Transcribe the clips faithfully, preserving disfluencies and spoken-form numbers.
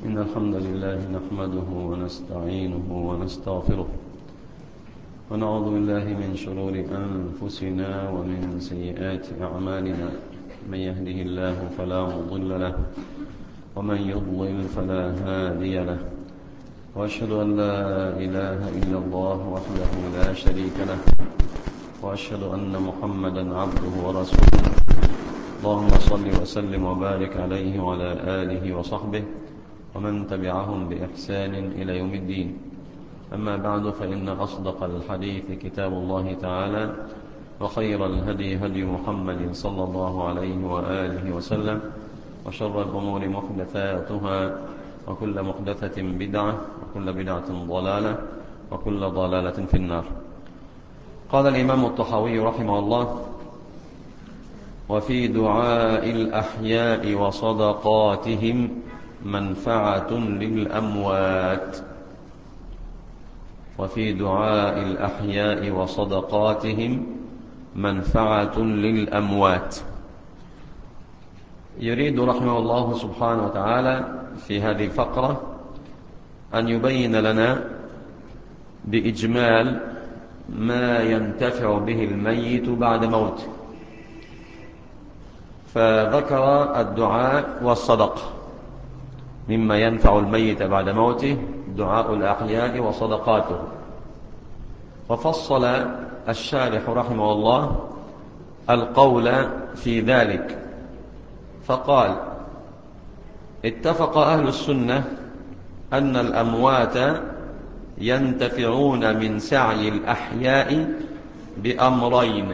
إن الحمد لله نحمده ونستعينه ونستغفره ونعوذ بالله من شرور أنفسنا ومن سيئات أعمالنا. من يهده الله فلا مضل له ومن يضلل فلا هادي له، وأشهد أن لا إله إلا الله وحده لا شريك له، وأشهد أن محمدا عبده ورسوله. اللهم صل وسلم وبارك عليه وعلى آله وصحبه ومن تبعهم بإحسان إلى يوم الدين. أما بعد، فإن أصدق الحديث كتاب الله تعالى، وخير الهدي هدي محمد صلى الله عليه وآله وسلم، وشر الأمور محدثاتها، وكل محدثة بدعة، وكل بدعة ضلالة، وكل ضلالة في النار. قال الإمام الطحاوي رحمه الله: وفي دعاء الأحياء وصدقاتهم منفعة للأموات. وفي دعاء الأحياء وصدقاتهم منفعة للأموات. يريد رحمه الله سبحانه وتعالى في هذه الفقرة أن يبين لنا بإجمال ما ينتفع به الميت بعد موته، فذكر الدعاء والصدقة مما ينفع الميت بعد موته، دعاء الأحياء وصدقاته. وفصل الشارح رحمه الله القول في ذلك فقال: اتفق أهل السنة أن الأموات ينتفعون من سعي الأحياء بأمرين: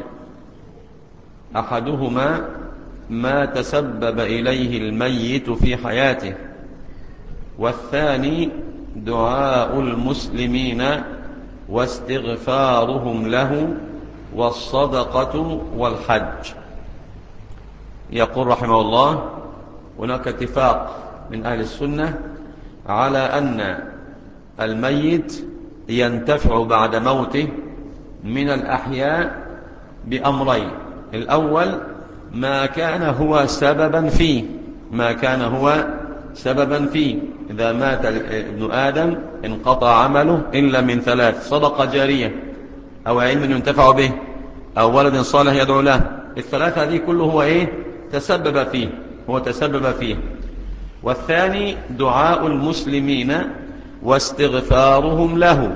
أحدهما ما تسبب إليه الميت في حياته، والثاني دعاء المسلمين واستغفارهم له والصدقة والحج. يقول رحمه الله: هناك اتفاق من أهل السنة على أن الميت ينتفع بعد موته من الأحياء بأمرين: الأول ما كان هو سببا فيه ما كان هو سببا فيه إذا مات ابن آدم انقطع عمله إلا من ثلاث: صدقة جارية، أو علم ينتفع به، أو ولد صالح يدعو له. الثلاثة هذه كله هو إيه؟ تسبب فيه هو تسبب فيه. والثاني دعاء المسلمين واستغفارهم له،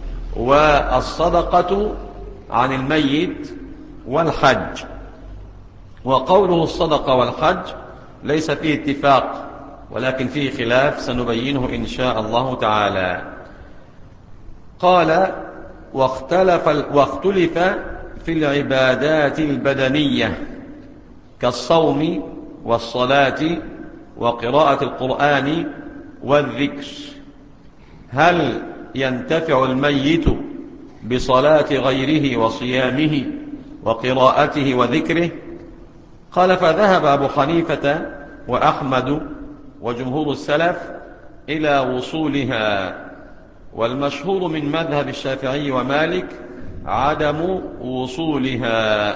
والصدقة عن الميت، والحج. وقوله الصدقة والحج ليس فيه اتفاق، ولكن فيه خلاف سنبينه إن شاء الله تعالى. قال: واختلف, واختلف في العبادات البدنية كالصوم والصلاة وقراءة القرآن والذكر، هل ينتفع الميت بصلاة غيره وصيامه وقراءته وذكره؟ قال: فذهب أبو حنيفة وأحمد وجمهور السلف إلى وصولها، والمشهور من مذهب الشافعي ومالك عدم وصولها.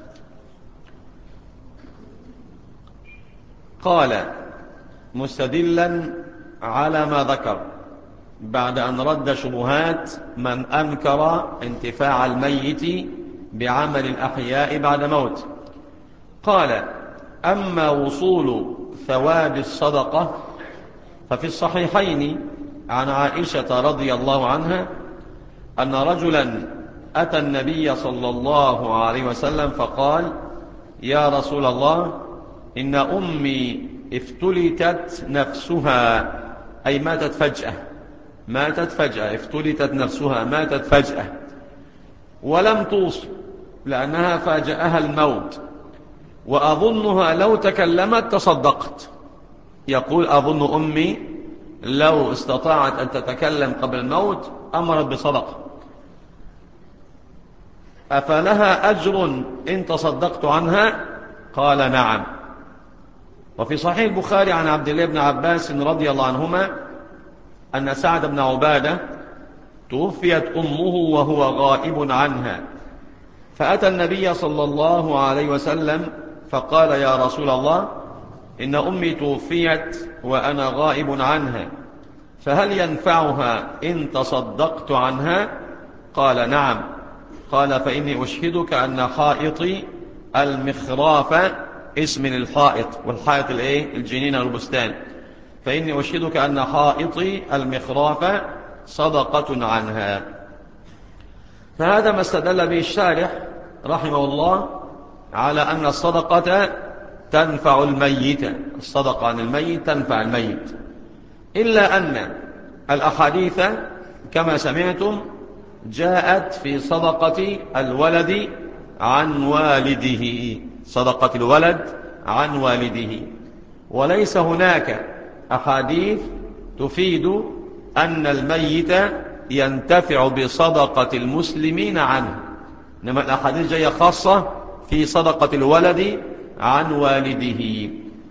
قال مستدلا على ما ذكر بعد أن رد شبهات من أنكر انتفاع الميت بعمل الأحياء بعد موت. قال: أما وصول ثواب الصدقة ففي الصحيحين عن عائشة رضي الله عنها أن رجلا أتى النبي صلى الله عليه وسلم فقال: يا رسول الله، إن أمي افتلتت نفسها، أي ماتت فجأة ماتت فجأة افتلتت نفسها ماتت فجأة ولم توص لأنها فاجأها الموت، وأظنها لو تكلمت تصدقت. يقول: أظن أمي لو استطاعت أن تتكلم قبل الموت أمرت بصدقة، أفلها أجر إن تصدقت عنها؟ قال: نعم. وفي صحيح البخاري عن عبد الله بن عباس رضي الله عنهما أن سعد بن عبادة توفيت أمه وهو غائب عنها، فأتى النبي صلى الله عليه وسلم فقال: يا رسول الله، إن أمي توفيت وأنا غائب عنها، فهل ينفعها إن تصدقت عنها؟ قال نعم. قال فإني أشهدك أن حائطي المخراف، اسم للحائط، والحائط الايه؟ الجنينة والبستان. فإني أشهدك أن حائطي المخراف صدقة عنها. فهذا ما استدل به الشارح رحمه الله على أن الصدقة تنفع الميت، الصدقة عن الميت تنفع الميت، إلا أن الأحاديث كما سمعتم جاءت في صدقة الولد عن والده، صدقة الولد عن والده، وليس هناك أحاديث تفيد أن الميت ينتفع بصدقة المسلمين عنه، إنما الأحاديث جاية خاصة في صدقة الولد عن والده.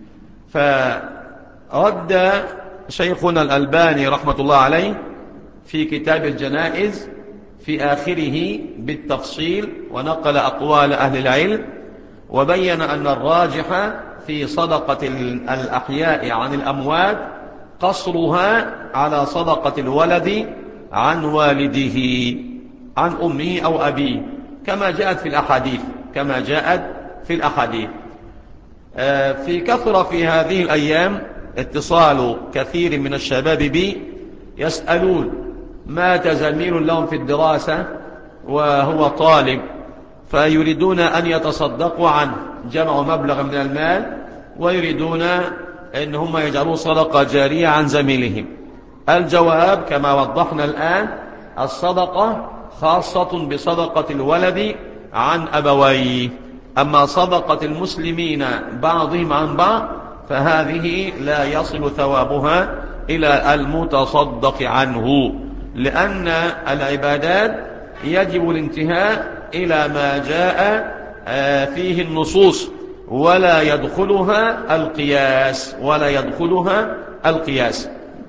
فرد شيخنا الألباني رحمة الله عليه في كتاب الجنائز في آخره بالتفصيل، ونقل أقوال أهل العلم، وبين أن الراجح في صدقة الأحياء عن الأموات قصرها على صدقة الولد عن والده، عن أمه أو أبيه، كما جاءت في الأحاديث، كما جاءت في الأحاديث. في كثرة في هذه الأيام اتصال كثير من الشباب بي يسألون مات زميل لهم في الدراسة وهو طالب، فيريدون أن يتصدقوا عنه، جمعوا مبلغ من المال ويريدون أن هم يجعلوا صدقة جارية عن زميلهم. الجواب كما وضحنا الآن: الصدقة خاصة بصدقة الولد عن أبويه، أما صدقة المسلمين بعضهم عن بعض فهذه لا يصل ثوابها إلى المتصدق عنه، لأن العبادات يجب الانتهاء إلى ما جاء فيه النصوص، ولا يدخلها القياس، ولا يدخلها القياس.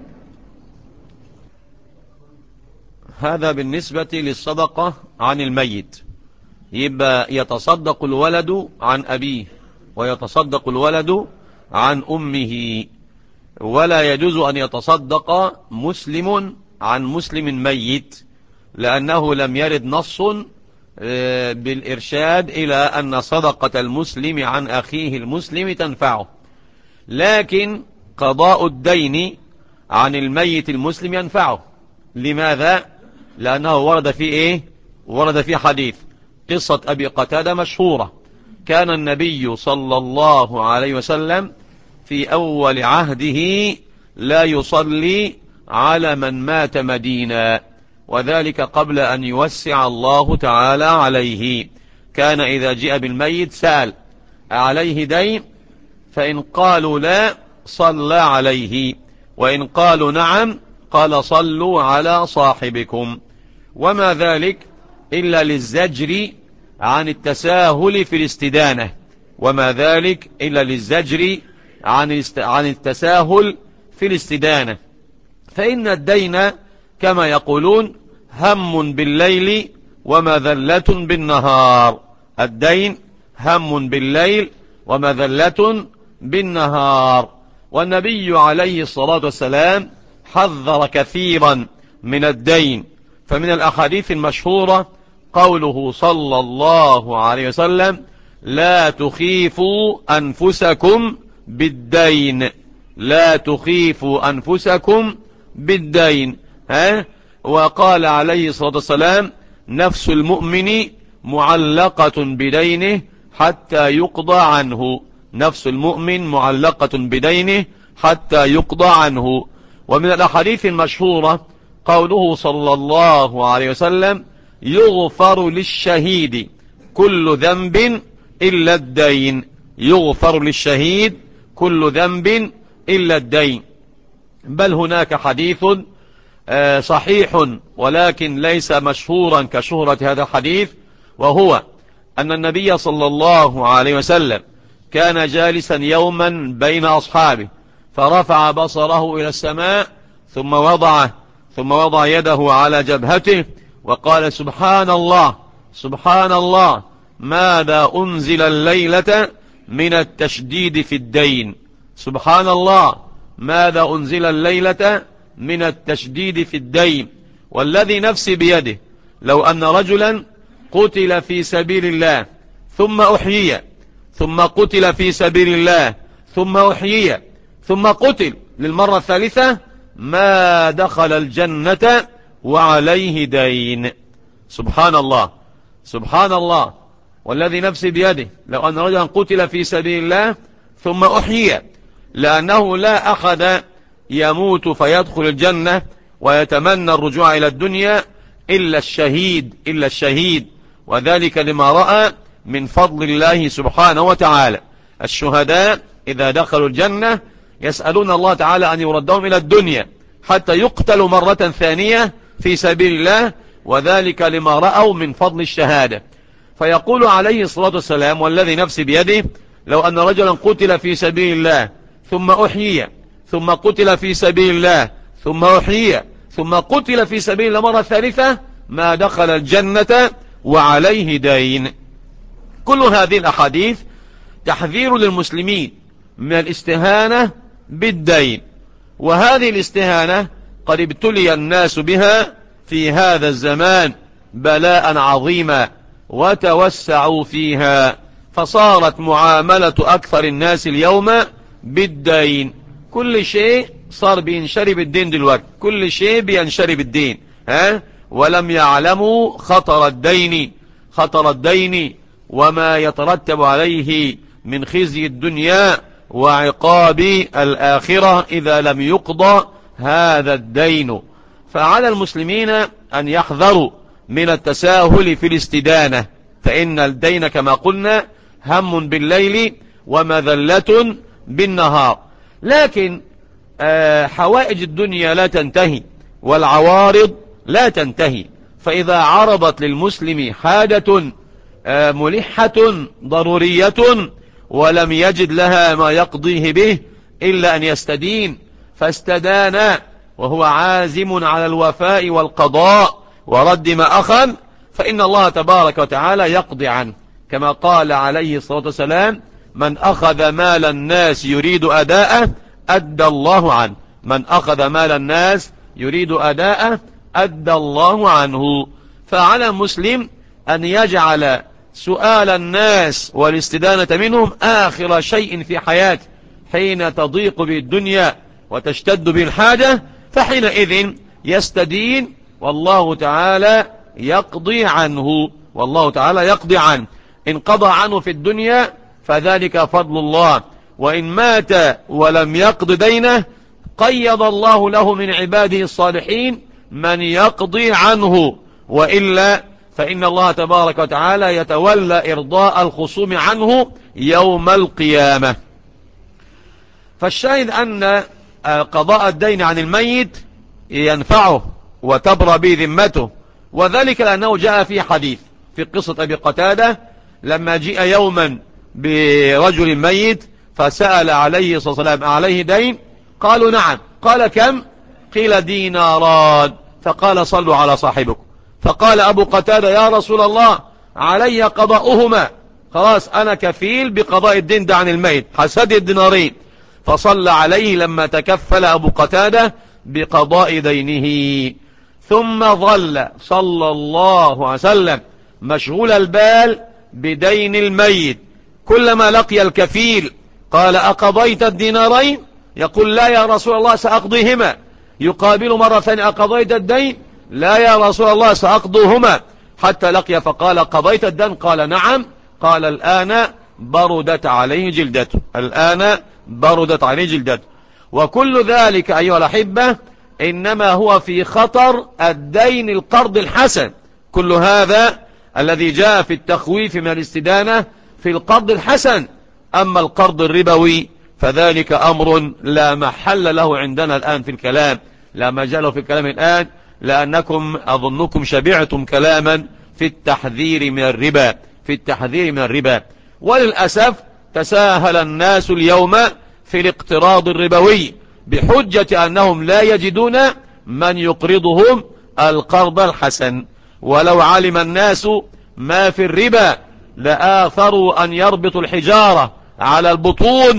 هذا بالنسبة للصدقة عن الميت. يبقى يتصدق الولد عن أبيه ويتصدق الولد عن أمه، ولا يجوز أن يتصدق مسلم عن مسلم ميت، لأنه لم يرد نص بالإرشاد إلى أن صدقة المسلم عن أخيه المسلم تنفعه. لكن قضاء الدين عن الميت المسلم ينفعه. لماذا؟ لأنه ورد في إيه؟ ورد في حديث قصة أبي قتادة مشهورة. كان النبي صلى الله عليه وسلم في أول عهده لا يصلي على من مات مدينة، وذلك قبل أن يوسع الله تعالى عليه. كان إذا جاء بالميت سأل عليه دين، فإن قالوا لا صلى عليه، وإن قالوا نعم قال صلوا على صاحبكم. وما ذلك إلا للزجر عن التساهل في الاستدانة، وما ذلك إلا للزجر عن التساهل في الاستدانة. فإن الدين كما يقولون هم بالليل ومذلة بالنهار، الدين هم بالليل ومذلة بالنهار. والنبي عليه الصلاة والسلام حذر كثيرا من الدين، فمن الأحاديث المشهورة قوله صلى الله عليه وسلم: لا تخيفوا أنفسكم بالدين، لا تخيفوا أنفسكم بالدين. ها؟ وقال عليه الصلاة والسلام: نفس المؤمن معلقة بدينه حتى يقضى عنه، نفس المؤمن معلقة بدينه حتى يقضى عنه. ومن الأحاديث المشهورة قوله صلى الله عليه وسلم: يغفر للشهيد كل ذنب إلا الدين، يغفر للشهيد كل ذنب إلا الدين. بل هناك حديث صحيح ولكن ليس مشهورا كشهرة هذا الحديث، وهو أن النبي صلى الله عليه وسلم كان جالسا يوما بين أصحابه، فرفع بصره إلى السماء ثم وضع ثم وضع يده على جبهته وقال: سبحان الله سبحان الله، ماذا أنزل الليلة من التشديد في الدين، سبحان الله، ماذا أنزل الليلة من التشديد في الدين؟ والذي نفسي بيده لو أن رجلا قتل في سبيل الله ثم أحيي، ثم قتل في سبيل الله ثم أحيي، ثم قتل للمرة الثالثة، ما دخل الجنة وعليه دين. سبحان الله، سبحان الله، والذي نفسي بيده لو أن رجلا قتل في سبيل الله ثم أحيي، لأنه لا أحد يموت فيدخل الجنة ويتمنى الرجوع إلى الدنيا إلا الشهيد، إلا الشهيد، وذلك لما رأى من فضل الله سبحانه وتعالى. الشهداء إذا دخلوا الجنة يسألون الله تعالى أن يردهم إلى الدنيا حتى يقتلوا مرة ثانية في سبيل الله، وذلك لما رأوا من فضل الشهادة. فيقول عليه الصلاة والسلام: والذي نفسي بيده لو أن رجلا قتل في سبيل الله ثم أحيي، ثم قتل في سبيل الله ثم أحيي، ثم قتل في سبيل الله مرة ثالثة، ما دخل الجنة وعليه دين. كل هذه الأحاديث تحذير للمسلمين من الاستهانة بالدين، وهذه الاستهانة قد ابتلي الناس بها في هذا الزمان بلاء عظيما وتوسعوا فيها، فصارت معاملة أكثر الناس اليوم بالدين. كل شيء صار بينشرب الدين دلوقتي، كل شيء بينشرب الدين، ها؟ ولم يعلموا خطر الدين، خطر الدين وما يترتب عليه من خزي الدنيا وعقاب الآخرة إذا لم يقضى هذا الدين. فعلى المسلمين أن يحذروا من التساهل في الاستدانة، فإن الدين كما قلنا هم بالليل ومذلة بالنهار. لكن حوائج الدنيا لا تنتهي والعوارض لا تنتهي، فإذا عرضت للمسلم حاجة ملحة ضرورية ولم يجد لها ما يقضيه به إلا أن يستدين، فاستدان وهو عازم على الوفاء والقضاء ورد ما أخذ، فإن الله تبارك وتعالى يقضي عنه، كما قال عليه الصلاة والسلام: من أخذ مال الناس يريد أداءه أدى الله عنه، من أخذ مال الناس يريد أداءه أدى الله عنه. فعلى المسلم أن يجعل سؤال الناس والاستدانة منهم آخر شيء في حياته، حين تضيق به الدنيا وتشتد به الحاجة، فحينئذ يستدين والله تعالى يقضي عنه، والله تعالى يقضي عنه. إن قضى عنه في الدنيا فذلك فضل الله، وإن مات ولم يقض دينه قيض الله له من عباده الصالحين من يقضي عنه، وإلا فإن الله تبارك وتعالى يتولى إرضاء الخصوم عنه يوم القيامة. فالشاهد أن قضاء الدين عن الميت ينفعه وتبرى به ذمته، وذلك لأنه جاء في حديث في قصة أبي قتادة لما جاء يوما برجل ميت فسأل عليه الصلاة والسلام: عليه دين؟ قالوا: نعم. قال: كم؟ قيل: ديناران. فقال: صلوا على صاحبكم. فقال أبو قتادة: يا رسول الله علي قضاؤهما، خلاص أنا كفيل بقضاء الدين ده عن الميت، حسد الدينارين. فصلى عليه لما تكفل أبو قتادة بقضاء دينه، ثم ظل صلى الله عليه وسلم مشغول البال بدين الميت. كلما لقي الكفيل قال: أقضيت الدينارين؟ يقول: لا يا رسول الله سأقضيهما. يقابل مرة ثانية: أقضيت الدين؟ لا يا رسول الله سأقضيهما. حتى لقي فقال: قضيت الدين؟ قال: نعم. قال: الآن بردت عليه جلدته، الآن بردت عليه جلدته. وكل ذلك أيها الأحبة إنما هو في خطر الدين القرض الحسن. كل هذا الذي جاء في التخويف من الاستدانة في القرض الحسن. أما القرض الربوي فذلك أمر لا محل له عندنا الآن في الكلام، لا مجال في الكلام الآن، لأنكم أظنكم شبعتم كلاما في التحذير من الربا، في التحذير من الربا. وللأسف تساهل الناس اليوم في الاقتراض الربوي بحجة أنهم لا يجدون من يقرضهم القرض الحسن. ولو علم الناس ما في الربا لآثروا أن يربطوا الحجارة على البطون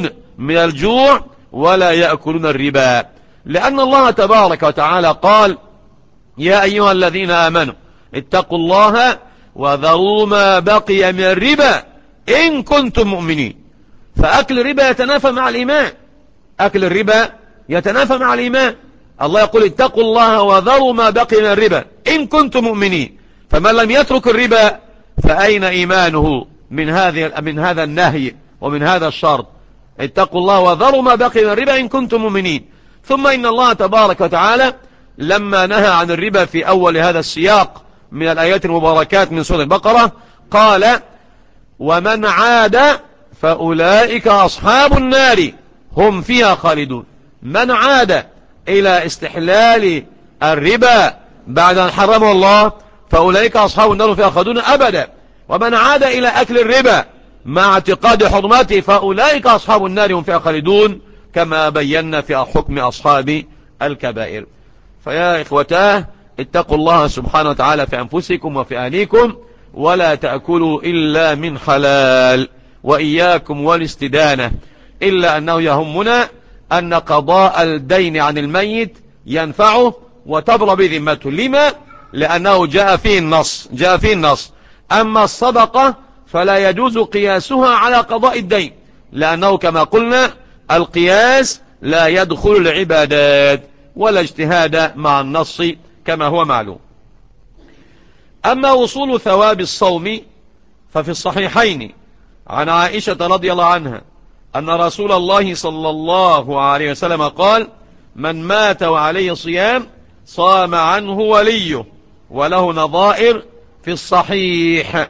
من الجوع ولا يأكلون الربا، لأن الله تبارك وتعالى قال يا أيها الذين آمنوا اتقوا الله وذروا ما بقي من الربا إن كنتم مؤمنين. فأكل الربا يتنافى مع الإيمان، أكل الربا يتنافى مع الإيمان. الله يقول اتقوا الله وذروا ما بقي من الربا إن كنتم مؤمنين، فمن لم يترك الربا فأين إيمانه من هذه من هذا النهي ومن هذا الشرط؟ اتقوا الله وذروا ما بقي من الربا إن كنتم مؤمنين. ثم إن الله تبارك وتعالى لما نهى عن الربا في أول هذا السياق من الآيات المباركات من سورة البقرة قال ومن عاد فأولئك أصحاب النار هم فيها خالدون. من عاد إلى استحلال الربا بعد أن حرمه الله فأولئك أصحاب النار فيها خالدون أبدا، ومن عاد إلى أكل الربا مع اعتقاد حرمته فأولئك أصحاب النار هم فيها خالدون، كما بينا في حكم أصحاب الكبائر. فيا إخوتاه اتقوا الله سبحانه وتعالى في أنفسكم وفي أهليكم، ولا تأكلوا إلا من حلال، وإياكم والاستدانة، إلا أنه يهمنا أن قضاء الدين عن الميت ينفعه وتبرى بذمته. لما؟ لأنه جاء فيه النص جاء فيه النص أما الصدقة فلا يجوز قياسها على قضاء الدين، لأنه كما قلنا القياس لا يدخل العبادات ولا اجتهاد مع النص كما هو معلوم. أما وصول ثواب الصوم ففي الصحيحين عن عائشة رضي الله عنها أن رسول الله صلى الله عليه وسلم قال من مات وعليه صيام صام عنه وليه وله نظائر في الصحيح.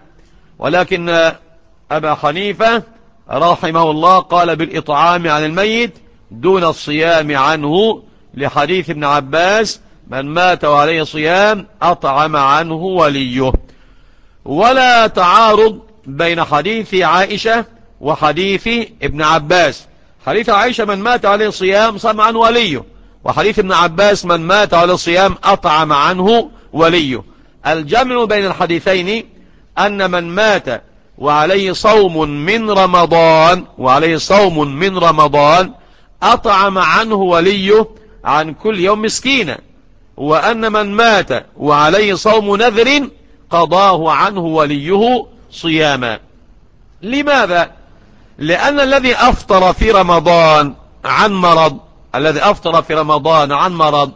ولكن أبا حنيفة رحمه الله قال بالإطعام عن الميت دون الصيام عنه، لحديث ابن عباس من مات وعليه صيام أطعم عنه وليه. ولا تعارض بين حديث عائشة وحديث ابن عباس. حديث عائشة من مات عليه صيام صام عنه وليه، وحديث ابن عباس من مات عليه صيام أطعم عنه وليه. الجمع بين الحديثين أن من مات وعليه صوم من رمضان وعليه صوم من رمضان أطعم عنه وليه عن كل يوم مسكينا، وأن من مات وعليه صوم نذر قضاه عنه وليه صياما. لماذا؟ لأن الذي أفطر في رمضان عن مرض الذي أفطر في رمضان عن مرض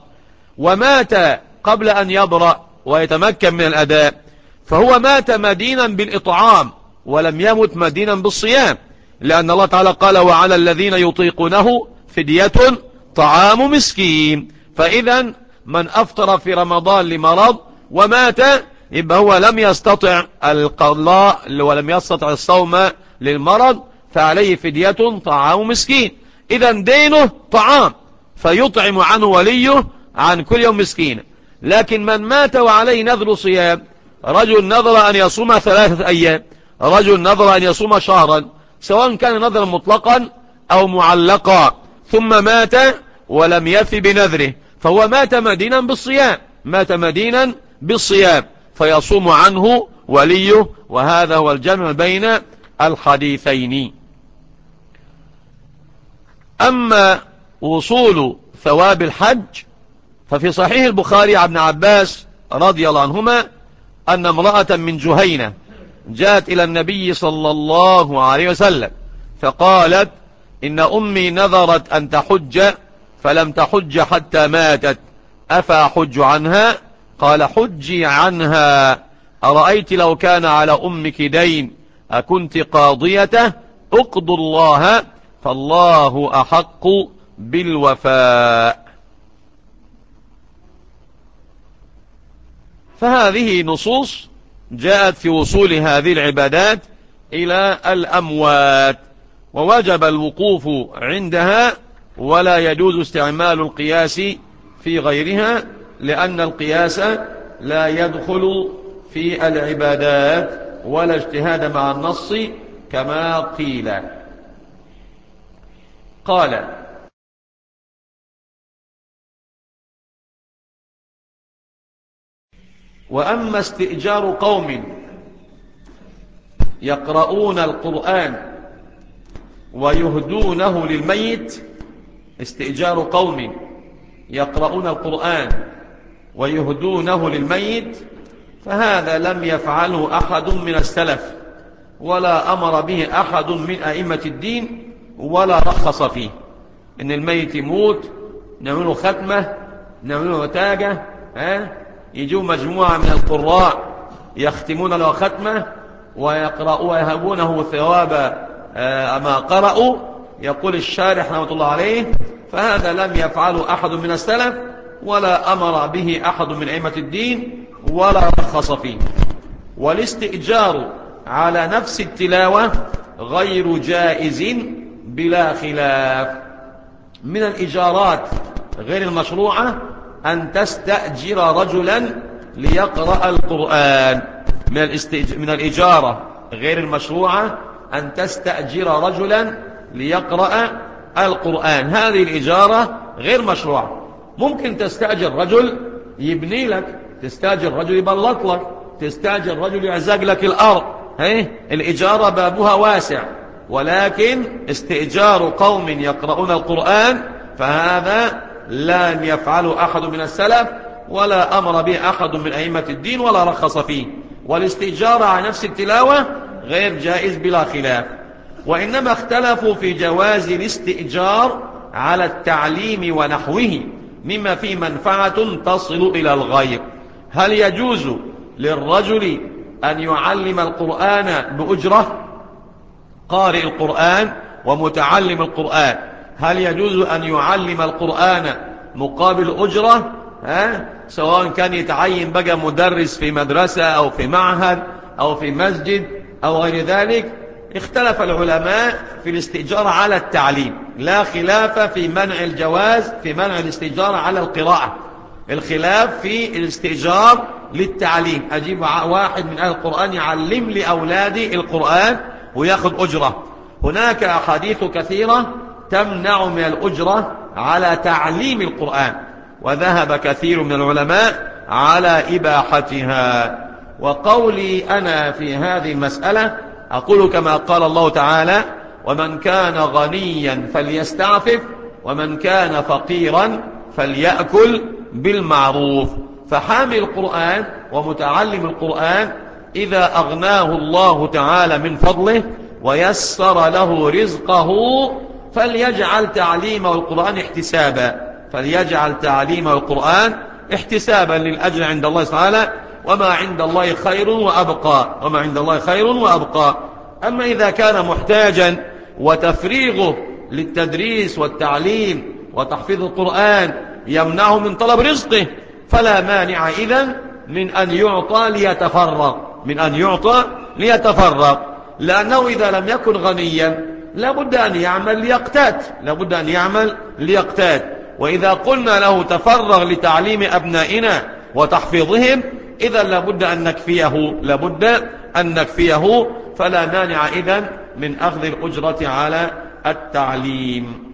ومات قبل أن يبرأ ويتمكن من الأداء فهو مات مدينا بالإطعام ولم يمت مدينا بالصيام، لأن الله تعالى قال وعلى الذين يطيقونه فدية طعام مسكين. فإذا من أفطر في رمضان لمرض ومات يبقى هو لم يستطع القضاء ولم يستطع الصوم للمرض، فعليه فدية طعام مسكين. إذا دينه طعام فيطعم عنه وليه عن كل يوم مسكين. لكن من مات وعليه نذر صيام، رجل نذر أن يصوم ثلاثة أيام، رجل نذر أن يصوم شهرا، سواء كان نذرا مطلقا أو معلقا، ثم مات ولم يف بنذره فهو مات مدينا بالصيام مات مدينا بالصيام فيصوم عنه وليه. وهذا هو الجمع بين الحديثين. أما وصول ثواب الحج ففي صحيح البخاري عن ابن عباس رضي الله عنهما أن امرأة من جهينة جاءت إلى النبي صلى الله عليه وسلم فقالت إن أمي نذرت أن تحج فلم تحج حتى ماتت، أفأحج عنها؟ قال حجي عنها، أرأيت لو كان على أمك دين أكنت قاضيته؟ اقضوا الله فالله أحق بالوفاء. فهذه نصوص جاءت في وصول هذه العبادات إلى الأموات، ووجب الوقوف عندها ولا يجوز استعمال القياس في غيرها، لأن القياس لا يدخل في العبادات ولا اجتهاد مع النص كما قيل. قال وأما استئجار قوم يقرؤون القرآن ويهدونه للميت، استئجار قوم يقرؤون القرآن ويهدونه للميت، فهذا لم يفعله أحد من السلف ولا أمر به أحد من أئمة الدين ولا رخص فيه. إن الميت يموت نعمله ختمة، نعمله تاجة، ها يجوا مجموعة من القراء يختمون له ختمة ويقرأوا ويهبونه ثواب ما قرأوا. يقول الشارح رحمة الله عليه: فهذا لم يفعله أحد من السلف ولا أمر به أحد من أئمة الدين ولا رخص فيه. والاستئجار على نفس التلاوة غير جائز بلا خلاف. من الإجارات غير المشروعة أن تستأجر رجلا ليقرأ القرآن. من, الاستئج... من الإجارة غير المشروعة أن تستأجر رجلا ليقرأ القرآن. هذه الإجارة غير مشروعة. ممكن تستأجر رجل يبني لك، تستأجر رجل يبلط لك، تستأجر رجل يعزق لك الأرض، هي الإجارة بابها واسع. ولكن استئجار قوم يقرؤون القرآن فهذا لم يفعله أحد من السلف ولا أمر به أحد من أئمة الدين ولا رخص فيه. والاستئجار على نفس التلاوة غير جائز بلا خلاف. وإنما اختلفوا في جواز الاستئجار على التعليم ونحوه مما فيه منفعة تصل إلى الغير. هل يجوز للرجل أن يعلم القرآن بأجرة؟ قارئ القرآن ومتعلم القرآن، هل يجوز أن يعلم القرآن مقابل أجرة؟ ها؟ سواء كان يتعين بقى مدرس في مدرسة أو في معهد أو في مسجد أو غير ذلك. اختلف العلماء في الاستئجار على التعليم، لا خلاف في منع الجواز في منع الاستئجار على القراءة. الخلاف في الاستئجار للتعليم، أجيب واحد من أهل القرآن يعلم لأولادي القرآن ويأخذ أجرة. هناك أحاديث كثيرة تمنع من الأجرة على تعليم القرآن، وذهب كثير من العلماء على إباحتها. وقولي أنا في هذه المسألة أقول كما قال الله تعالى: ومن كان غنيا فليستعفف ومن كان فقيرا فليأكل بالمعروف. فحامل القرآن ومتعلم القرآن إذا أغناه الله تعالى من فضله ويسر له رزقه فليجعل تعليمه القرآن احتسابا، فليجعل تعليمه القرآن احتسابا للأجر عند الله تعالى. وما عند الله خير وأبقى، وما عند الله خير وأبقى. أما إذا كان محتاجا وتفريغه للتدريس والتعليم وتحفيظ القرآن يمنعه من طلب رزقه فلا مانع إذن من أن يعطى ليتفرغ، من أن يعطى ليتفرغ. لأنه إذا لم يكن غنيا لابد أن يعمل ليقتات، لابد أن يعمل ليقتات. وإذا قلنا له تفرغ لتعليم أبنائنا وتحفيظهم إذا لابد أن نكفيه، لابد أن نكفيه. فلا مانع إذن من أخذ الأجرة على التعليم.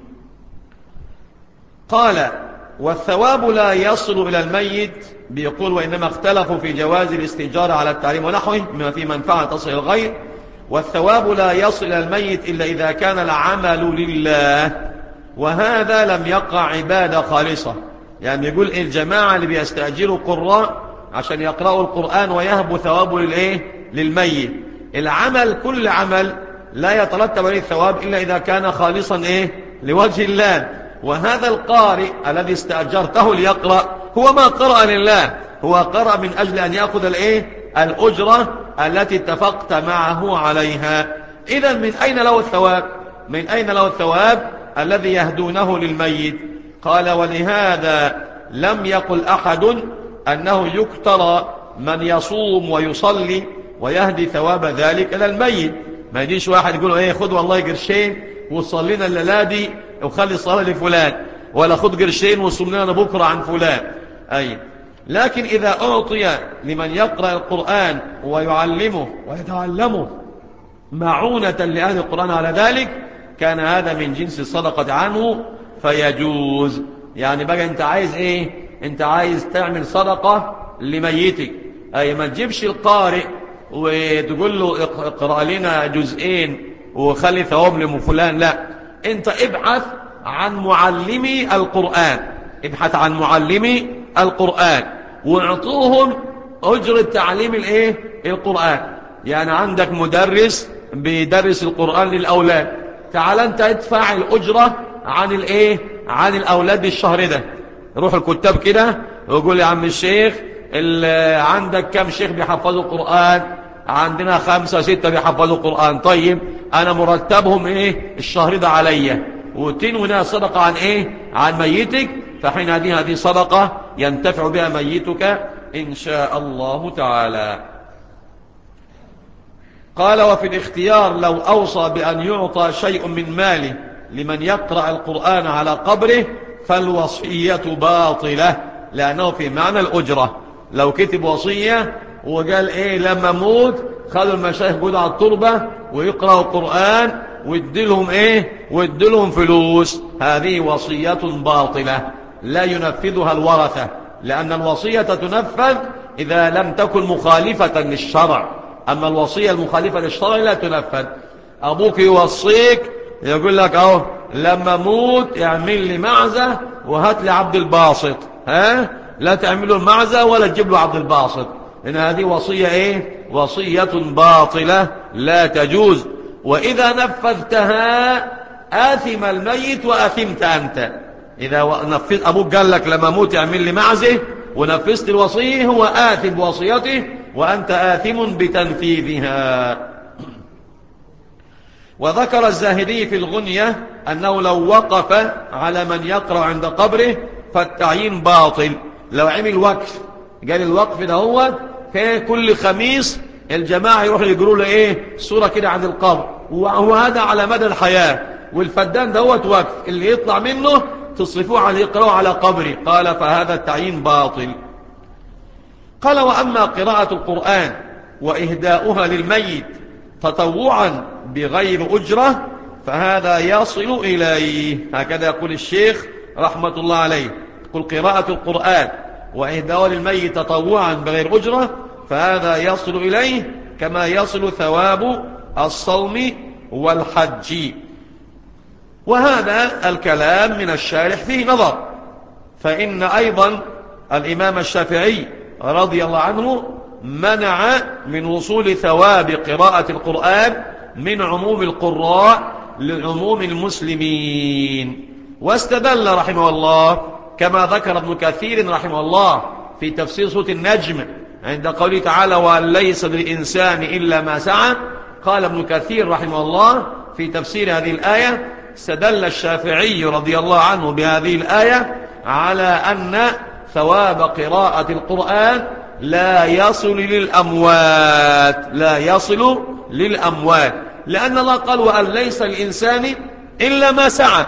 قال: والثواب لا يصل إلى الميت. بيقول: وإنما اختلفوا في جواز الاستئجار على التعليم ونحوه مما فيه منفعة تصل إلى الغير. والثواب لا يصل إلى الميت إلا إذا كان العمل لله، وهذا لم يقع عبادة خالصة. يعني يقول الجماعة اللي بيستأجروا قراء عشان يقرأوا القرآن ويهبوا ثوابه للإيه؟ للميت. العمل كل عمل لا يترتب عليه الثواب إلا إذا كان خالصا إيه؟ لوجه الله. وهذا القارئ الذي استأجرته ليقرأ هو ما قرأ لله، هو قرأ من أجل أن يأخذ الإيه؟ الأجرة التي اتفقت معه عليها. إذن من أين له الثواب؟ من أين له الثواب الذي يهدونه للميت؟ قال: ولهذا لم يقل أحد أنه يكترى من يصوم ويصلي ويهدي ثواب ذلك إلى الميت. ما يجيش واحد يقول: ايه خد والله قرشين وصلينا الليلة دي وخلي الصلاة لفلان، ولا خد قرشين وصلينا بكرة عن فلان. أي لكن إذا أعطي لمن يقرأ القرآن ويعلمه ويتعلمه معونة لأهل القرآن على ذلك كان هذا من جنس الصدقة عنه فيجوز. يعني بقى أنت عايز إيه؟ أنت عايز تعمل صدقة لميتك، أي ما تجيبش القارئ وتقول له اقرأ لنا جزئين وخلي ثواب لفلان، لا، انت ابحث عن معلمي القرآن، ابحث عن معلمي القرآن واعطوهم أجرة تعليم الايه القرآن. يعني عندك مدرس بيدرس القرآن للأولاد، تعال انت ادفع الأجرة عن الايه عن الأولاد الشهر ده. روح الكتاب كده ويقول يا عم الشيخ عندك كم شيخ بيحفظوا القرآن؟ عندنا خمسة ستة بيحفظوا القرآن. طيب أنا مرتبهم إيه الشهر ده عليا، وتنوي صدقة عن إيه عن ميتك، فحين هذه هذه صدقة ينتفع بها ميتك إن شاء الله تعالى. قال وفي الاختيار لو أوصى بأن يعطى شيء من ماله لمن يقرأ القرآن على قبره فالوصية باطلة، لأنه في معنى الأجرة. لو كتب وصية وقال إيه لما موت خلوا المشايخ يقعدوا على التربة ويقرأوا القرآن ويدلهم إيه ويدلهم فلوس، هذه وصية باطلة لا ينفذها الورثة، لأن الوصية تنفذ إذا لم تكن مخالفة للشرع، أما الوصية المخالفة للشرع لا تنفذ. أبوك يوصيك يقول لك أهو لما موت اعمل لي معزة وهات لي عبد الباسط، ها لا تعملوا المعزة ولا تجيب له عبد الباسط، إن هذه وصية إيه وصية باطلة لا تجوز. وإذا نفذتها آثم الميت وآثمت أنت. إذا نفذ أبوك قال لك لما موت اعمل لي معزة ونفذت الوصية هو آثم بوصيته وأنت آثم بتنفيذها. وذكر الزاهدي في الغنية أنه لو وقف على من يقرأ عند قبره فالتعيين باطل. لو عمل وقف، قال الوقف ده هو كل خميس الجماعة يروحوا يقولوا له ايه صورة كده عن القبر، وهذا على مدى الحياة، والفدان ده هو وقف اللي يطلع منه تصرفوه على يقرأوا على قبره. قال فهذا التعيين باطل. قال وأما قراءة القرآن وإهداؤها للميت تطوعا بغير أجرة فهذا يصل إليه. هكذا يقول الشيخ رحمة الله عليه، يقول قراءة القرآن وإهداؤها للميت تطوعا بغير أجرة فهذا يصل إليه كما يصل ثواب الصوم والحج. وهذا الكلام من الشارح فيه نظر، فإن أيضا الإمام الشافعي رضي الله عنه منع من وصول ثواب قراءة القرآن من عموم القراء لعموم المسلمين، واستدل رحمه الله كما ذكر ابن كثير رحمه الله في تفسير سورة النجم عند قوله تعالى وأن ليس للإنسان إلا ما سعى. قال ابن كثير رحمه الله في تفسير هذه الآية استدل الشافعي رضي الله عنه بهذه الآية على أن ثواب قراءة القرآن لا يصل للأموات، لا يصل للأموات، لأن الله قال وأن ليس للإنسان إلا ما سعى،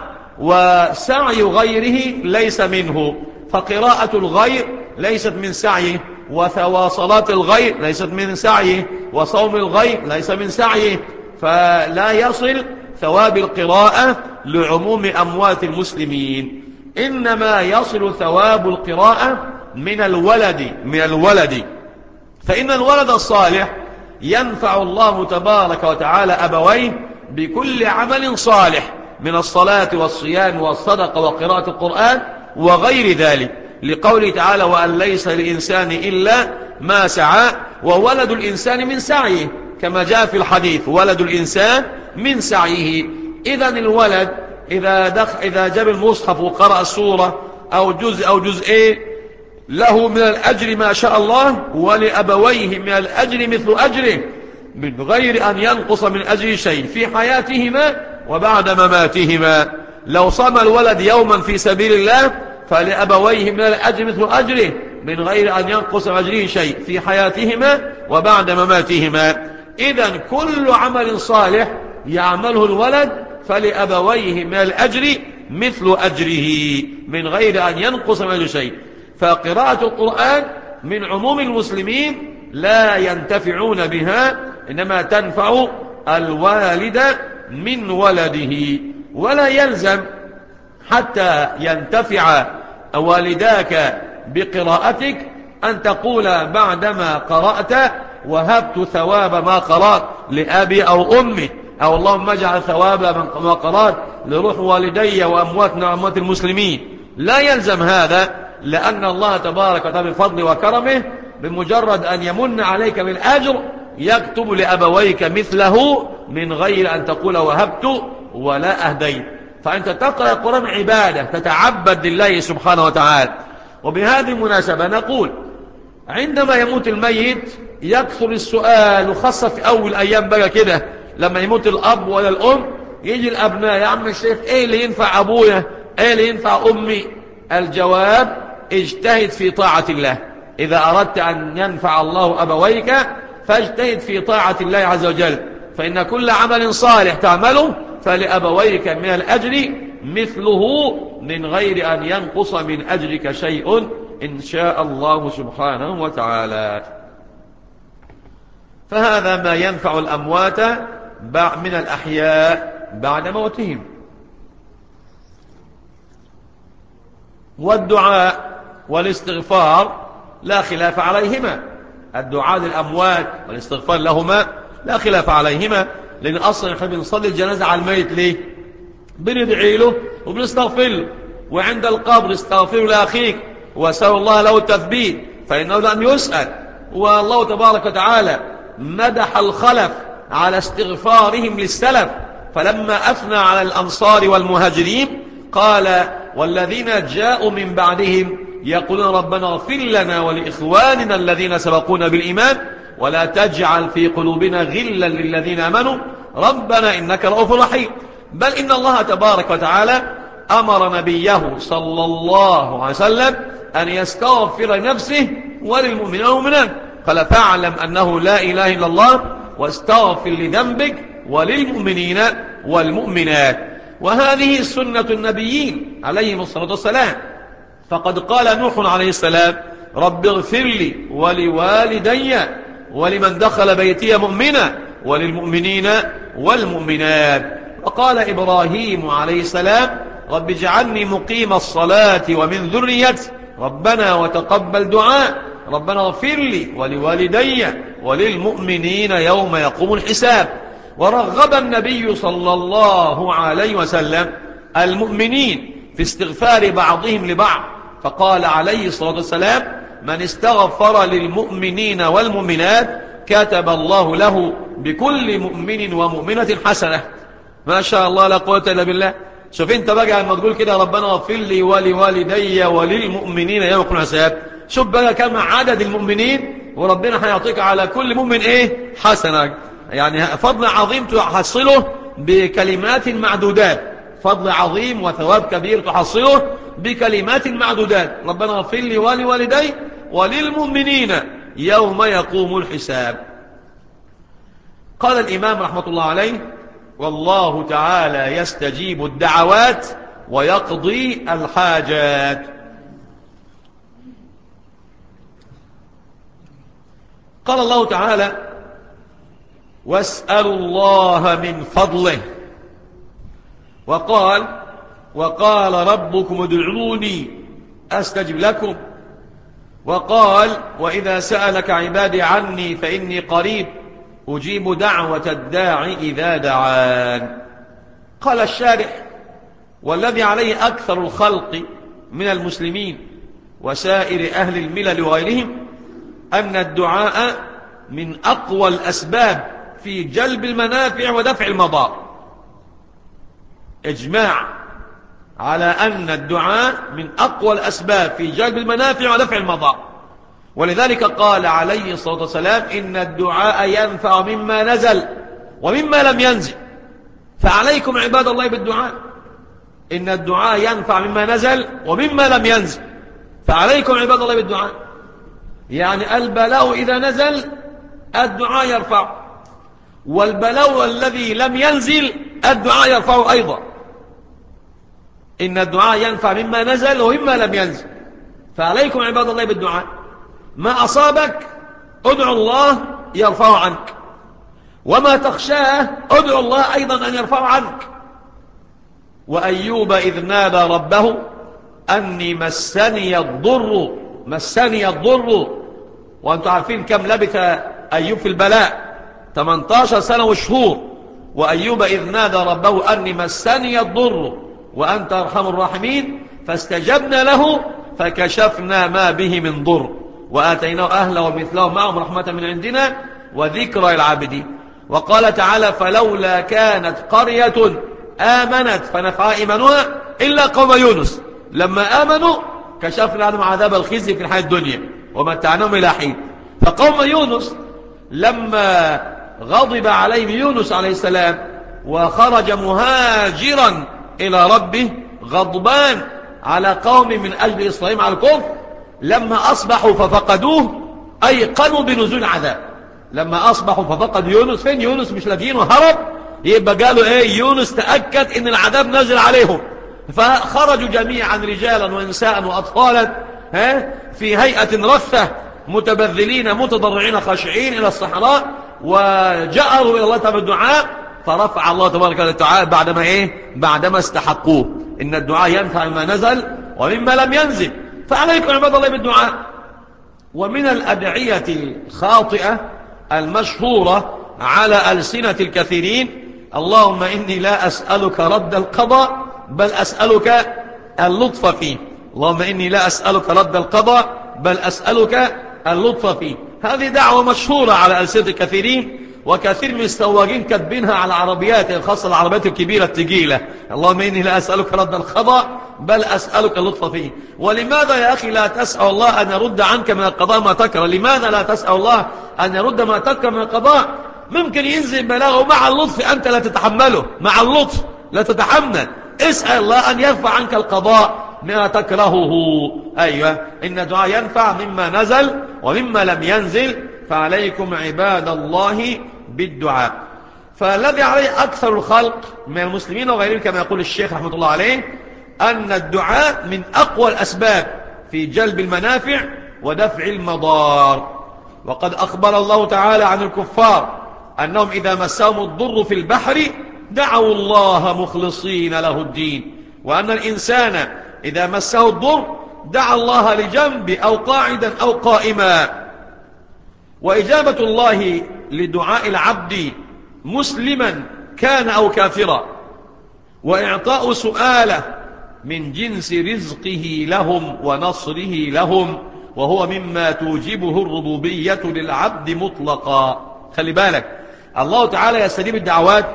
وسعي غيره ليس منه، فقراءة الغير ليست من سعيه، وصلاة الغير ليست من سعيه، وصوم الغير ليس من سعيه، فلا يصل ثواب القراءة لعموم أموات المسلمين، إنما يصل ثواب القراءة من الولد من الولد فإن الولد الصالح ينفع الله تبارك وتعالى أبويه بكل عمل صالح من الصلاة والصيام والصدقة وقراءة القرآن وغير ذلك، لقوله تعالى وأن ليس للإنسان إلا ما سعى، وولد الإنسان من سعيه كما جاء في الحديث ولد الإنسان من سعيه. إذن الولد إذا, دخ إذا جاب المصحف وقرأ السورة أو جزء أو جزئين له من الأجر ما شاء الله، ولأبويه من الأجر مثل أجره من غير أن ينقص من أجر شيء في حياتهما وبعد مماتهما. لو صام الولد يوما في سبيل الله فلأبويه من الأجر مثل أجره من غير أن ينقص من أجره شيء في حياتهما وبعد مماتهما. إذن كل عمل صالح يعمله الولد فلأبويه من الأجر مثل أجره من غير أن ينقص من أجر شيء. فقراءة القرآن من عموم المسلمين لا ينتفعون بها، إنما تنفع الوالد من ولده، ولا يلزم حتى ينتفع والداك بقراءتك أن تقول بعدما قرأت وهبت ثواب ما قرأت لأبي أو أمي، أو اللهم اجعل ثواب ما قرأت لروح والدي وأمواتنا وأموات المسلمين. لا يلزم هذا، لأن الله تبارك وتعالى بفضله وكرمه بمجرد أن يمن عليك بالأجر يكتب لأبويك مثله من غير أن تقول وهبت ولا أهديت. فأنت تقرأ القرآن عبادة، تتعبد لله سبحانه وتعالى. وبهذه المناسبة نقول عندما يموت الميت يكثر السؤال، وخاصة في أول أيام بقى كده لما يموت الأب ولا الأم يجي الأبناء: يا عم الشيخ إيه اللي ينفع أبويا، إيه اللي ينفع أمي؟ الجواب: اجتهد في طاعة الله. إذا أردت أن ينفع الله أبويك فاجتهد في طاعة الله عز وجل، فإن كل عمل صالح تعمله فلأبويك من الأجر مثله من غير أن ينقص من أجرك شيء إن شاء الله سبحانه وتعالى. فهذا ما ينفع الأموات من الأحياء بعد موتهم. والدعاء والاستغفار لا خلاف عليهما. الدعاء للأموات والاستغفار لهما لا خلاف عليهما، لأن أصلا نحن بنصلي الجنازة على الميت ليه؟ بندعي له وبنستغفر له، وعند القبر استغفر لأخيك وسأل الله له التثبيت فإنه لن يسأل. والله تبارك وتعالى مدح الخلف على استغفارهم للسلف، فلما أثنى على الأنصار والمهاجرين قال: والذين جاءوا من بعدهم يقولون ربنا اغفر لنا ولإخواننا الذين سبقونا بالإيمان ولا تجعل في قلوبنا غلا للذين آمنوا ربنا إنك رؤوف رحيم. بل إن الله تبارك وتعالى أمر نبيه صلى الله عليه وسلم أن يستغفر لنفسه وللمؤمنين والمؤمنات، قال: فاعلم أنه لا إله إلا الله واستغفر لذنبك وللمؤمنين والمؤمنات. وهذه سنة النبيين عليهم الصلاة والسلام. فقد قال نوح عليه السلام: رب اغفر لي ولوالدي ولمن دخل بيتي مؤمنا وللمؤمنين والمؤمنات. وقال إبراهيم عليه السلام: رب اجعلني مقيم الصلاة ومن ذريتي ربنا وتقبل دعاء ربنا اغفر لي ولوالدي وللمؤمنين يوم يقوم الحساب. ورغب النبي صلى الله عليه وسلم المؤمنين في استغفار بعضهم لبعض، فقال عليه الصلاة والسلام: من استغفر للمؤمنين والمؤمنات كتب الله له بكل مؤمن ومؤمنة حسنة. ما شاء الله لا قوة إلا بالله. شوف انت بقى لما تقول كده ربنا اغفر لي ولوالدي وللمؤمنين يوم يقوم الحساب، شوف بقى كم عدد المؤمنين، وربنا هيعطيك على كل مؤمن ايه؟ حسنة. يعني فضل عظيم تحصله بكلمات معدودات، فضل عظيم وثواب كبير تحصله بكلمات معدودات. ربنا اغفر لي ولوالدي وللمؤمنين يوم يقوم الحساب. قال الإمام رحمة الله عليه: والله تعالى يستجيب الدعوات ويقضي الحاجات. قال الله تعالى: واسألوا الله من فضله. وقال: وقال ربكم ادعوني أستجب لكم. وقال: وإذا سألك عبادي عني فإني قريب أجيب دعوة الداعي إذا دعان. قال الشارح: والذي عليه أكثر الخلق من المسلمين وسائر أهل الملل وغيرهم أن الدعاء من أقوى الأسباب في جلب المنافع ودفع المضار. إجماع على أن الدعاء من أقوى الأسباب في جلب المنافع ودفع المضار. ولذلك قال عليه الصلاة والسلام: إن الدعاء ينفع مما نزل ومما لم ينزل، فعليكم عباد الله بالدعاء. إن الدعاء ينفع مما نزل ومما لم ينزل، فعليكم عباد الله بالدعاء. يعني البلاء إذا نزل الدعاء يرفع، والبلاء الذي لم ينزل الدعاء يرفع أيضا. إن الدعاء ينفع مما نزل ومما لم ينزل، فعليكم عباد الله بالدعاء. ما أصابك ادعو الله يرفع عنك، وما تخشاه ادعو الله أيضا أن يرفع عنك. وأيوب إذ نادى ربه أني مسني الضر مسني الضر وأنتم عارفين كم لبث أيوب في البلاء، ثمانية عشر سنة وشهور، وأيوب إذ نادى ربه أني مسني الضر وأنت أرحم الراحمين فاستجبنا له فكشفنا ما به من ضر وآتيناه أهله ومثلهم معهم رحمة من عندنا وذكرى العابدين. وقال تعالى فلولا كانت قرية آمنت فنفعها إيمانها إلا قوم يونس لما آمنوا كشفنا عنهم عذاب الخزي في الحياة الدنيا ومتعناهم إلى حين. فقوم يونس لما غضب عليهم يونس عليه السلام وخرج مهاجرا إلى ربه غضبان على قوم من أجل إصرارهم على الكفر، لما أصبحوا ففقدوه أيقنوا بنزول عذاب. لما أصبحوا ففقدوا يونس، فين يونس؟ مش لاقيينه، هرب. يبقى قالوا إيه؟ يونس تأكد إن العذاب نزل عليهم، فخرجوا جميعا رجالا ونساء وأطفالا في هيئة رثة متبذلين متضرعين خاشعين إلى الصحراء، وجأروا إلى الله تعالى بالدعاء، فرفع الله تبارك وتعالى بعدما إيه؟ بعدما استحقوه. إن الدعاء ينفع مما نزل ومما لم ينزل، فعليكم عباد الله بالدعاء. ومن الأدعية الخاطئة المشهورة على ألسنة الكثيرين اللهم إني لا أسألك رد القضاء بل أسألك اللطف فيه. اللهم إني لا أسألك رد القضاء بل أسألك اللطف فيه. هذه دعوة مشهورة على ألسنة الكثيرين، وكثير من السواقين كاتبينها على عربيات، خاصة العربيات الكبيرة الثقيلة. اللهم إني لا أسألك رد القضاء بل أسألك اللطف فيه. ولماذا يا أخي لا تسأل الله أن يرد عنك من القضاء ما تكره؟ لماذا لا تسأل الله أن يرد ما تكره من القضاء؟ ممكن ينزل بلاغه مع اللطف أنت لا تتحمله، مع اللطف لا تتحمل. اسأل الله أن يرفع عنك القضاء ما تكرهه. أيوة، إن الدعاء ينفع مما نزل ومما لم ينزل، فعليكم عباد الله بالدعاء. فالذي عليه أكثر الخلق من المسلمين وغيرهم كما يقول الشيخ رحمة الله عليه أن الدعاء من أقوى الأسباب في جلب المنافع ودفع المضار. وقد أخبر الله تعالى عن الكفار أنهم إذا مسهم الضر في البحر دعوا الله مخلصين له الدين، وأن الإنسان إذا مسه الضر دعا الله لجنب أو قاعدا أو قائما. وإجابة الله لدعاء العبد مسلما كان أو كافرا، وإعطاء سؤاله من جنس رزقه لهم ونصره لهم، وهو مما توجبه الربوبية للعبد مطلقا. خلي بالك، الله تعالى يستجيب الدعوات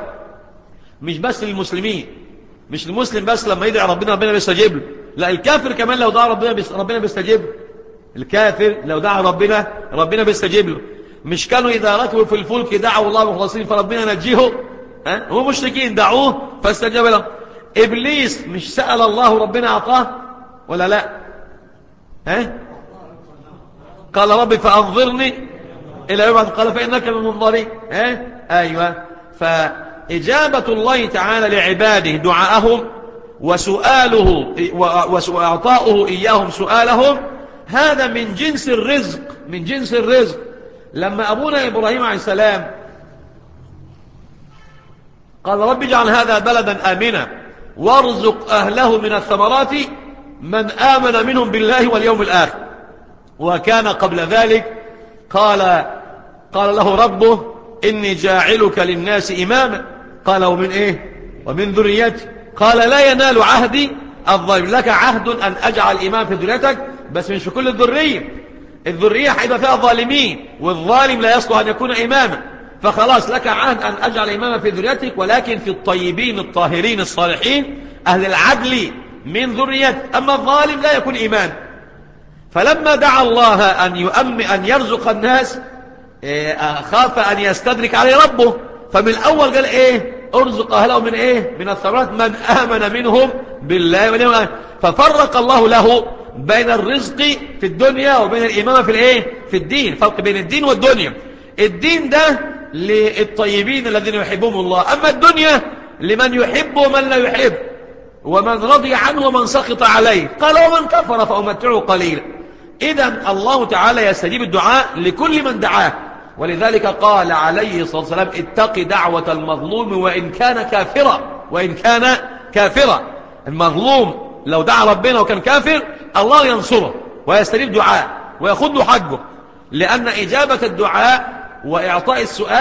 مش بس للمسلمين، مش المسلم بس لما يدعي ربنا ربنا بيستجيب له، لا، الكافر كمان لو دعا ربنا ربنا بيستجيب له. الكافر لو دعا ربنا ربنا بيستجيب له. مش كانوا إذا ركبوا في الفلك دعوا الله مخلصين فربنا نجيه؟ ها، هم مشركين دعوه فاستجاب لهم. إبليس مش سأل الله ربنا أعطاه ولا لا؟ ها؟ قال ربي فأنظرني إلى يوم القيامة قال فإنك من المنظرين. ها؟ أيوة. فإجابة الله تعالى لعباده دعاءهم وسؤاله وإعطاؤه إياهم سؤالهم هذا من جنس الرزق، من جنس الرزق. لما أبونا إبراهيم عليه السلام قال رب اجعل هذا بلدا آمنا وارزق أهله من الثمرات من آمن منهم بالله واليوم الآخر، وكان قبل ذلك قال قال له ربه إني جاعلك للناس إماما، قال ومن إيه؟ ومن ذريتي، قال لا ينال عهدي الظالم. لك عهد أن أجعل إمام في ذريتك بس مش في كل الذرية، الذرية هيبقى فيها ظالمين والظالم لا يصلح أن يكون إماما، فخلاص لك عهد أن أجعل إماما في ذريتك ولكن في الطيبين الطاهرين الصالحين أهل العدل من ذريتك، أما الظالم لا يكون إمام. فلما دعا الله أن يؤمن أن يرزق الناس خاف أن يستدرك عليه ربه، فمن الأول قال إيه؟ ارزق أهله من إيه؟ من الثمرات من آمن منهم بالله واليوم الآخر. ففرق الله له بين الرزق في الدنيا وبين الإمامة في الإيه؟ في الدين، فرق بين الدين والدنيا. الدين ده للطيبين الذين يحبهم الله، أما الدنيا لمن يحب ومن لا يحب، ومن رضي عنه ومن سخط عليه. قال ومن كفر فأمتعه قليلا. إذن الله تعالى يستجيب الدعاء لكل من دعاه، ولذلك قال عليه الصلاة والسلام اتق دعوة المظلوم وإن كان كافرا، وإن كان كافرا. المظلوم لو دعا ربنا وكان كافر الله ينصره ويستجيب دعاء ويأخذ له حقه، لأن إجابة الدعاء وإعطاء السؤال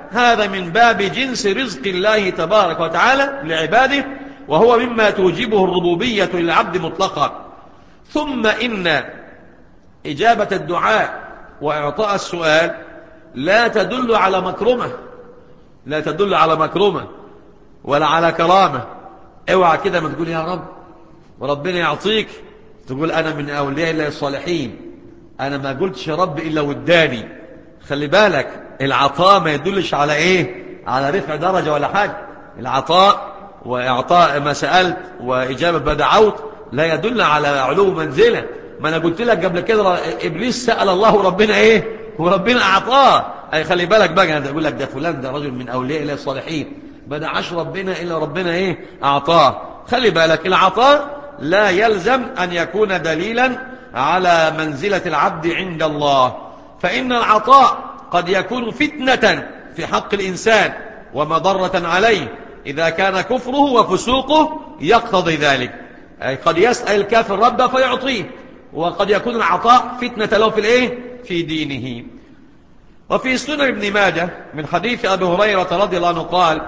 هذا من باب جنس رزق الله تبارك وتعالى لعباده، وهو مما توجبه الربوبية للعبد مطلقا. ثم إن إجابة الدعاء وإعطاء السؤال لا تدل على مكرمة، لا تدل على مكرمة ولا على كرامة. اوعى كده ما تقول يا رب وربنا يعطيك تقول أنا من أولياء الله الصالحين، أنا ما قلتش يا رب إلا وداني. خلي بالك العطاء ما يدلش على إيه؟ على رفع درجة ولا حاجة. العطاء وإعطاء ما سألت وإجابة ما دعوت لا يدل على علو منزلة. ما أنا قلت لك قبل كده إبليس سأل الله ربنا إيه وربنا أعطاه. أي خلي بالك بقى، أنا أقول لك ده فلان ده رجل من أولياء الله الصالحين ما دعاش ربنا إلا ربنا إيه أعطاه. خلي بالك العطاء لا يلزم أن يكون دليلا على منزلة العبد عند الله، فإن العطاء قد يكون فتنة في حق الإنسان ومضرة عليه إذا كان كفره وفسوقه يقتضي ذلك. أي قد يسأل الكافر ربه فيعطيه، وقد يكون العطاء فتنة له في الإيه؟ في دينه. وفي سنن ابن ماجه من حديث أبي هريرة رضي الله عنه قال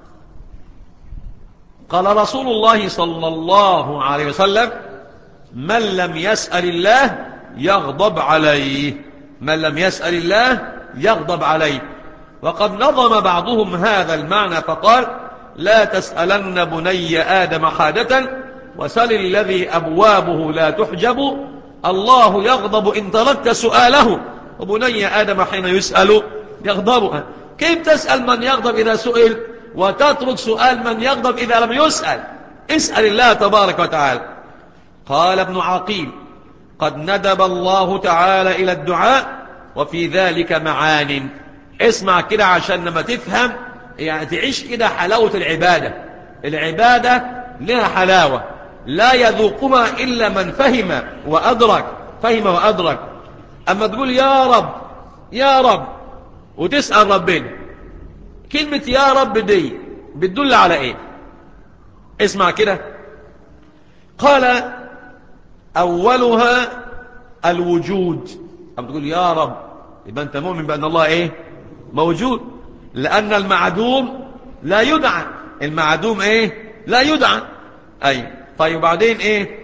قال رسول الله صلى الله عليه وسلم من لم يسأل الله يغضب عليه، من لم يسأل الله يغضب عليه. وقد نظم بعضهم هذا المعنى فقال لا تسألن بني آدم حاجة وسل الذي أبوابه لا تحجب، الله يغضب إن تركت سؤاله وبني آدم حين يسأل يغضب. كيف تسأل من يغضب إذا سئل وتترك سؤال من يغضب إذا لم يسأل؟ اسأل الله تبارك وتعالى. قال ابن عقيل قد ندب الله تعالى إلى الدعاء وفي ذلك معان. اسمع كده عشان لما تفهم يعني تعيش كده حلاوة العبادة. العبادة لها حلاوة لا يذوقها إلا من فهم وأدرك، فهم وأدرك. أما تقول يا رب يا رب وتسأل ربنا، كلمة يا رب دي بتدل على إيه؟ اسمع كده. قال أولها الوجود. أما تقول يا رب يبقى أنت مؤمن بأن الله إيه؟ موجود، لأن المعدوم لا يدعى. المعدوم إيه؟ لا يدعى. أي طيب بعدين إيه؟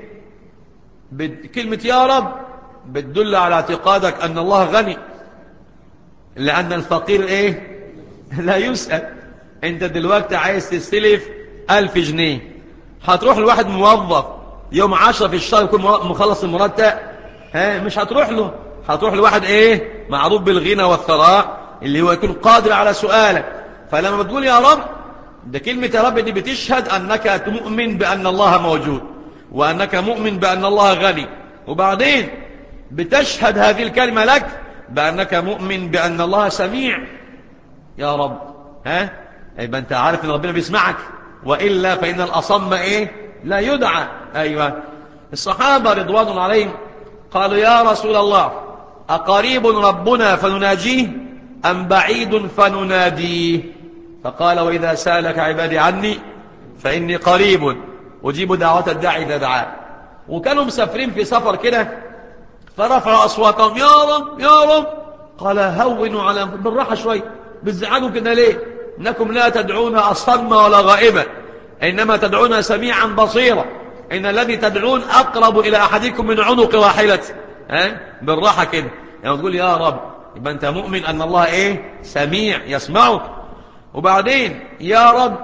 كلمة يا رب بتدل على اعتقادك أن الله غني، لأن الفقير إيه؟ لا يسأل. أنت دلوقتي عايز تستلف ألف جنيه، هتروح لواحد موظف يوم عشرة في الشهر يكون مخلص المرتب؟ ها مش هتروح له، هتروح لواحد إيه؟ معروف بالغنى والثراء اللي هو يكون قادر على سؤالك. فلما بتقول يا رب ده كلمة يا رب دي بتشهد أنك مؤمن بأن الله موجود وأنك مؤمن بأن الله غني، وبعدين بتشهد هذه الكلمة لك بأنك مؤمن بأن الله سميع. يا رب ها يبقى أنت عارف أن ربنا بيسمعك، وإلا فإن الأصم إيه؟ لا يدعى. أيوة الصحابة رضوان الله عليهم قالوا يا رسول الله أقريب ربنا فنناجيه أم بعيد فنناديه؟ فقال وإذا سألك عبادي عني فإني قريب أجيب دعوة الداعي إذا دعاه. وكانوا مسافرين في سفر كده فرفعوا أصواتهم يا رب يا رب. قال هونوا على بالراحة شوي، بتزعلوا كده ليه؟ إنكم لا تدعون أصم ولا غائبا إنما تدعون سميعا بصيرا، إن الذي تدعون أقرب إلى أحدكم من عنق راحلته. ها بالراحة كده يعني تقول يا رب يبقى أنت مؤمن أن الله إيه؟ سميع يسمعك. وبعدين يا رب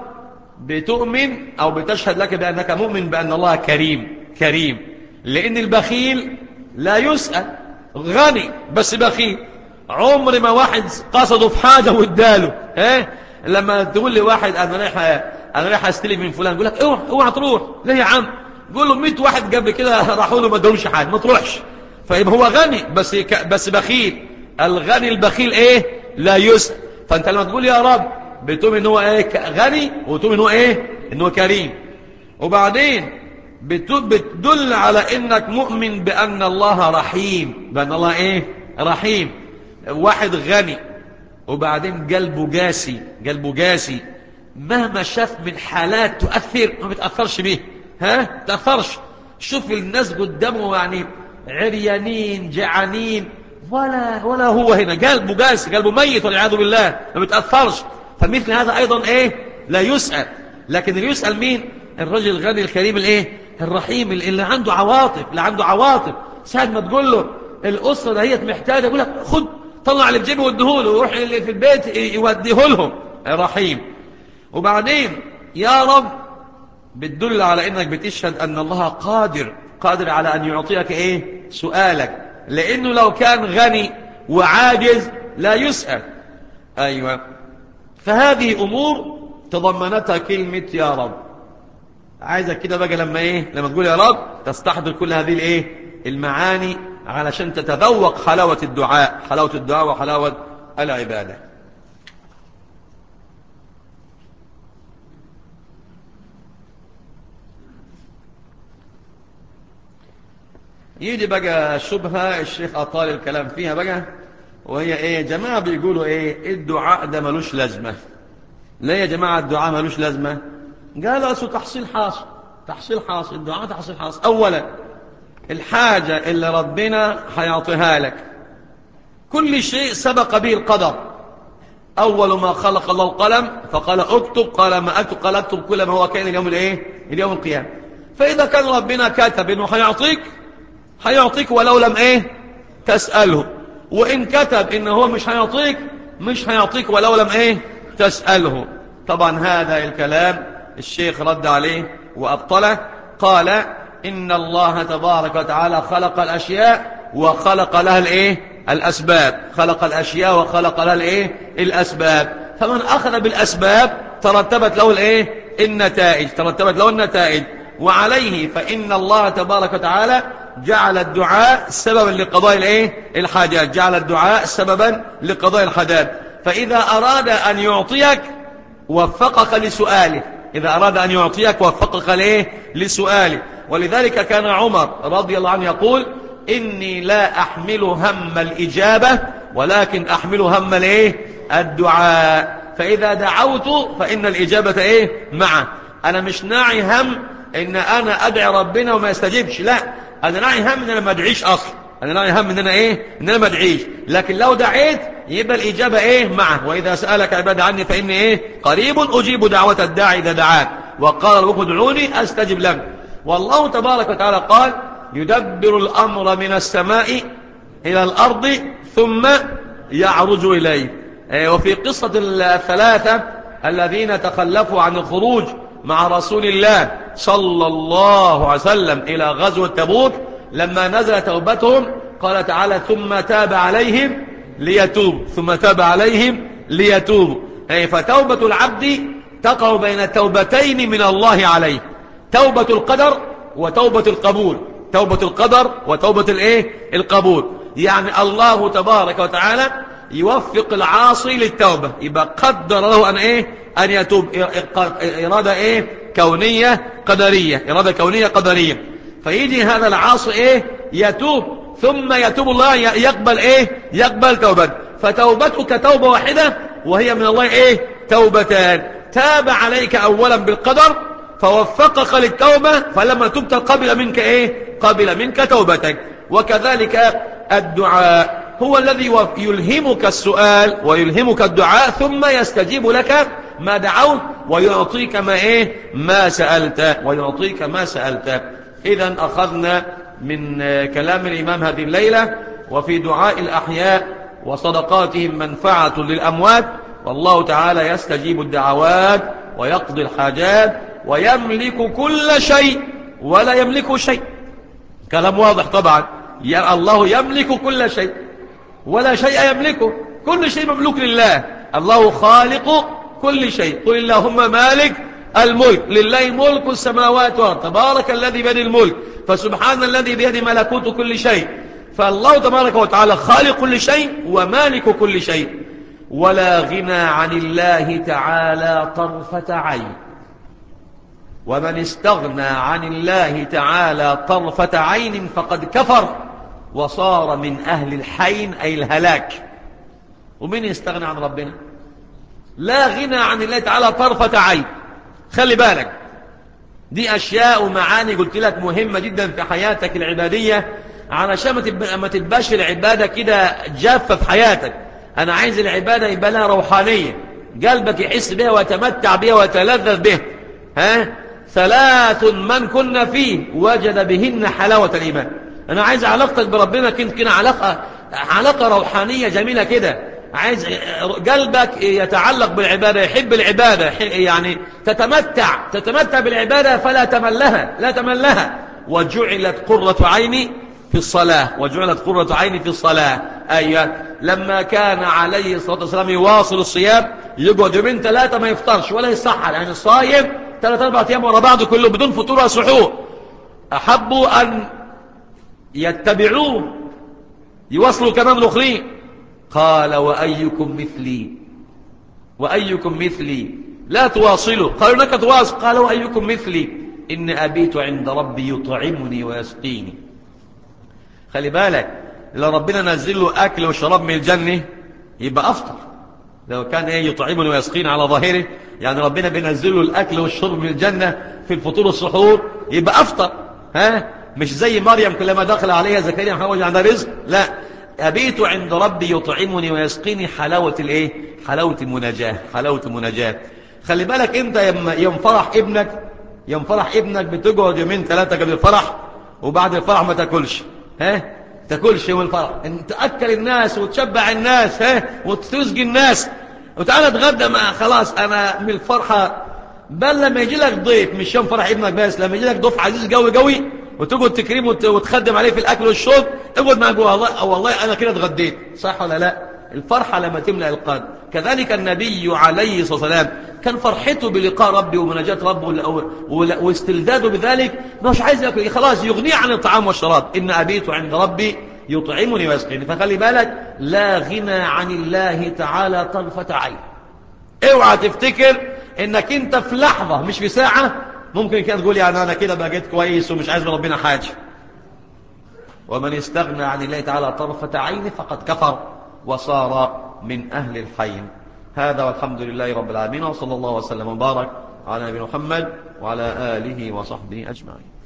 بتؤمن أو بتشهد لك بأنك مؤمن بأن الله كريم كريم، لأن البخيل لا يسأل، غني بس بخيل. عمر ما واحد قصده في حاجة واداله. ها لما تقول لي واحد أنا رايح أنا رايح أستلف من فلان يقول لك اوعى اوعى تروح ليه يا عم؟ يقول له مية واحد قبل كده راحوا له ما ادالوش حاجة، ما تروحش. فيبقى هو غني بس بس بخيل. الغني البخيل ايه؟ لا يسأل. فانت لما تقول يا رب بتؤمن ان هو ايه؟ غني، وتؤمن ان هو ايه؟ ان هو كريم. وبعدين بتدل على انك مؤمن بان الله رحيم، بان الله ايه؟ رحيم. واحد غني وبعدين قلبه جاسي، قلبه جاسي مهما شاف من حالات تؤثر ما بتأثرش به. ها تأثرش. شوف الناس قدامه يعني عريانين جعانين ولا ولا هو هنا قلبه قاسي، قلبه ميت والعياذ بالله، ما بيتأثرش. فمثل هذا أيضا إيه لا يسأل. لكن اللي يسأل مين؟ الرجل الغني الكريم الإيه الرحيم، اللي عنده عواطف، اللي عنده عواطف. ساعة ما تقول له الأسرة دهيت محتاجة، يقول لك خد طلع اللي بجيبه واديه له، ويروح اللي في البيت يوديه لهم. رحيم. وبعدين يا رب بتدل على انك بتشهد ان الله قادر قادر على ان يعطيك ايه سؤالك، لانه لو كان غني وعاجز لا يسأل. ايوه. فهذه امور تضمنتها كلمة يا رب. عايزك كده بقى لما ايه لما تقول يا رب تستحضر كل هذه الايه المعاني، علشان تتذوق حلاوة الدعاء، حلاوة الدعاء وحلاوة العبادة. يجي بقى شبهة الشيخ أطال الكلام فيها بقى، وهي ايه؟ جماعة بيقولوا ايه الدعاء ده ملوش لازمة. ليه يا جماعة الدعاء ملوش لازمة؟ قالوا أسو تحصيل حاصل، تحصيل حاصل، الدعاء تحصيل حاصل. أولا الحاجة اللي ربنا هيعطيها لك كل شيء سبق به القدر. أول ما خلق الله القلم فقال اكتب، قال ما اكتب، قال اكتب كل ما هو كائن اليوم الايه اليوم القيامة. فإذا كان ربنا كتب انه هيعطيك هيعطيك ولو لم ايه تسأله، وإن كتب انه هو مش هيعطيك مش هيعطيك ولو لم ايه تسأله. طبعا هذا الكلام الشيخ رد عليه وأبطله، قال إن الله تبارك وتعالى خلق الأشياء وخلق لها الايه الأسباب، خلق الأشياء وخلق لها الايه الأسباب. فمن أخذ بالأسباب ترتبت له الايه النتائج، ترتبت له النتائج. وعليه فإن الله تبارك وتعالى جعل الدعاء سببا لقضاء الايه الحاجات، جعل الدعاء سببا لقضاء الحاجات. فإذا أراد أن يعطيك وفقك لسؤاله، إذا أراد أن يعطيك وفقك لإيه لسؤاله. ولذلك كان عمر رضي الله عنه يقول إني لا أحمل هم الإجابة ولكن أحمل هم الإيه الدعاء. فإذا دعوت فإن الإجابة إيه معه. أنا مش ناعي هم إن أنا أدعي ربنا وما يستجيبش، لا، أنا ناعي هم إن أنا ما أدعيش أصلا، أنا ناعي هم إن أنا إيه إن أنا ما أدعيش. لكن لو دعيت يبقى الإجابة إيه معه. وإذا سألك عبادي عني فإني إيه قريب أجيب دعوة الداعي إذا دعان، وقال ربكم ادعوني أستجب لكم. والله تبارك وتعالى قال يدبر الأمر من السماء إلى الأرض ثم يعرج إليه. وفي قصة الثلاثة الذين تخلفوا عن الخروج مع رسول الله صلى الله عليه وسلم إلى غزوة تبوك، لما نزل توبتهم قال تعالى ثم تاب عليهم ليتوب، ثم تاب عليهم ليتوبوا. فتوبة العبد تقع بين توبتين من الله عليه، توبة القدر وتوبة القبول، توبة القدر وتوبة الايه القبول. يعني الله تبارك وتعالى يوفق العاصي للتوبة، يبقى قدر له أن ايه أن يتوب، إرادة ايه كونية قدرية، إرادة كونية قدرية. فيجي هذا العاصي ايه يتوب، ثم يتوب الله يقبل ايه يقبل توبة. فتوبتك توبة واحدة وهي من الله ايه توبتان. تاب عليك أولا بالقدر فوفقك للتوبة، فلما تبت قبل منك ايه قبل منك توبتك. وكذلك الدعاء هو الذي يلهمك السؤال ويلهمك الدعاء، ثم يستجيب لك ما دعوت ويعطيك ما ايه ما سألت ويعطيك ما سألت. إذن أخذنا من كلام الإمام هذه الليلة وفي دعاء الأحياء وصدقاتهم منفعة للأموات، والله تعالى يستجيب الدعوات ويقضي الحاجات ويملك كل شيء ولا يملك شيء. كلام واضح طبعا، يا الله يملك كل شيء ولا شيء يملكه، كل شيء مملوك لله. الله خالق كل شيء. قل اللهم مالك الملك، لله ملك السماوات والأرض، تبارك الذي بيده الملك، فسبحان الذي بيده ملكوت كل شيء. فالله تبارك وتعالى خالق كل شيء ومالك كل شيء. ولا غنى عن الله تعالى طرفة عين. ومن استغنى عن الله تعالى طرفة عين فقد كفر وصار من أهل الحين أي الهلاك. ومن يستغنى عن ربنا؟ لا غنى عن الله تعالى طرفة عين. خلي بالك، دي أشياء ومعاني قلت لك مهمة جدا في حياتك العبادية، علشان ما تبقاش العبادة كده جافة في حياتك. أنا عايز العبادة يبقى لها روحانية، قلبك يحس بها ويتمتع بها ويتلذذ بها. ها ثلاث من كنا فيه وجد بهن حلاوة الإيمان. أنا عايز علاقتك بربنا كنت كنا علاقة علاقة روحانية جميلة كده. عايز قلبك يتعلق بالعبادة، يحب العبادة، يعني تتمتع تتمتع بالعبادة فلا تملها لا تملها. وجعلت قرة عيني في الصلاة وجعلت قرة عيني في الصلاة. أيوة لما كان عليه الصلاة والسلام يواصل الصيام يقعد يومين ثلاثة ما يفطرش ولا يسحر، يعني الصايم ثلاث أربع أيام ورا بعض كله بدون فطور ولا سحور. أحبوا أن يتبعوه يواصلوا كمان الأخرين. قال وأيكم مثلي وأيكم مثلي لا تواصلوا. قالوا لك تواصل. قال وأيكم مثلي إن أبيت عند ربي يطعمني ويسقيني. خلي بالك لو ربنا نزل له أكل وشراب من الجنة يبقى أفطر. لو كان إيه يطعمني ويسقيني على ظاهره، يعني ربنا بينزل له الأكل والشرب من الجنة في الفطور والسحور يبقى أفطر. ها مش زي مريم كلما دخل عليها زكريا محمد عندها رزق، لا، أبيت عند ربي يطعمني ويسقيني. حلاوة الإيه؟ حلاوة المناجاة حلاوة المناجاة. خلي بالك أنت يوم فرح ابنك يوم فرح ابنك بتقعد يومين ثلاثة قبل الفرح وبعد الفرح ما تاكلش. ها تاكلش يوم الفرح، انت تأكل الناس وتشبع الناس ها وتسقي الناس وتعالى اتغدى. ما خلاص انا من الفرحة. بل لما يجي لك ضيف مش يوم فرح ابنك بس، لما يجي لك ضيف عزيز قوي قوي وتقعد تكريمه وتخدم عليه في الاكل والشرب، اقعد معاه والله والله انا كده اتغديت. صح ولا لا؟ الفرحة لما تملأ القلب. كذلك النبي عليه الصلاة والسلام كان فرحته بلقاء ربي ومناجاة ربه واستلذاذه بذلك، مش عايز يأكل خلاص يغنيه عن الطعام والشراب. إن أبيت عند ربي يطعمني ويسقيني. فخلي بالك لا غنى عن الله تعالى طرفة عين. اوعى تفتكر انك انت في لحظة مش في ساعة ممكن كده تقول يعني انا كده بقيت كويس ومش عايز من ربنا حاجة. ومن استغنى عن الله تعالى طرفة عين فقد كفر وصار من أهل الحين. هذا والحمد لله رب العالمين، وصلى الله وسلم وبارك على نبينا محمد وعلى آله وصحبه أجمعين.